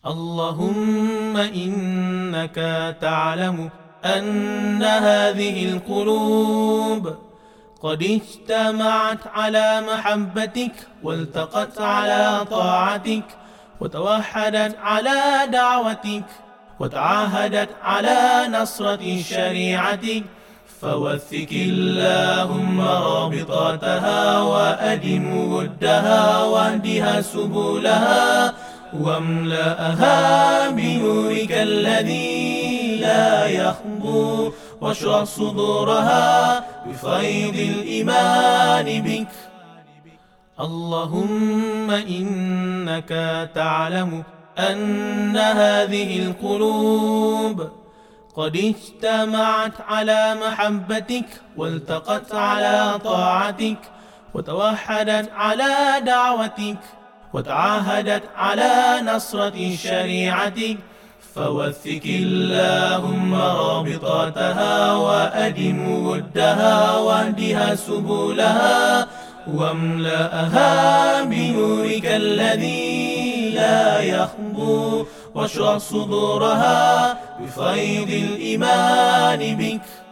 اللهم إنك تعلم أن هذه القلوب قد اجتمعت على محبتك والتقت على طاعتك وتوحدت على دعوتك وتعاهدت على نصرة شريعتك، فوثق اللهم رابطاتها وأدم ودها واهدها سبلها واملأها بنورك الذي لا يخبو، واشرح صدورها بفيض الإيمان بك. اللهم إنك تعلم أن هذه القلوب قد اجتمعت على محبتك والتقت على طاعتك وتوحدت على دعوتك وتعاهدت على نصرة شريعتك، فوثق اللهم رابطاتها وأدم ودها واهدها سبلها واملأها بنورك الذي لا يخبو، واشرح صدورها بفيض الإيمان بك.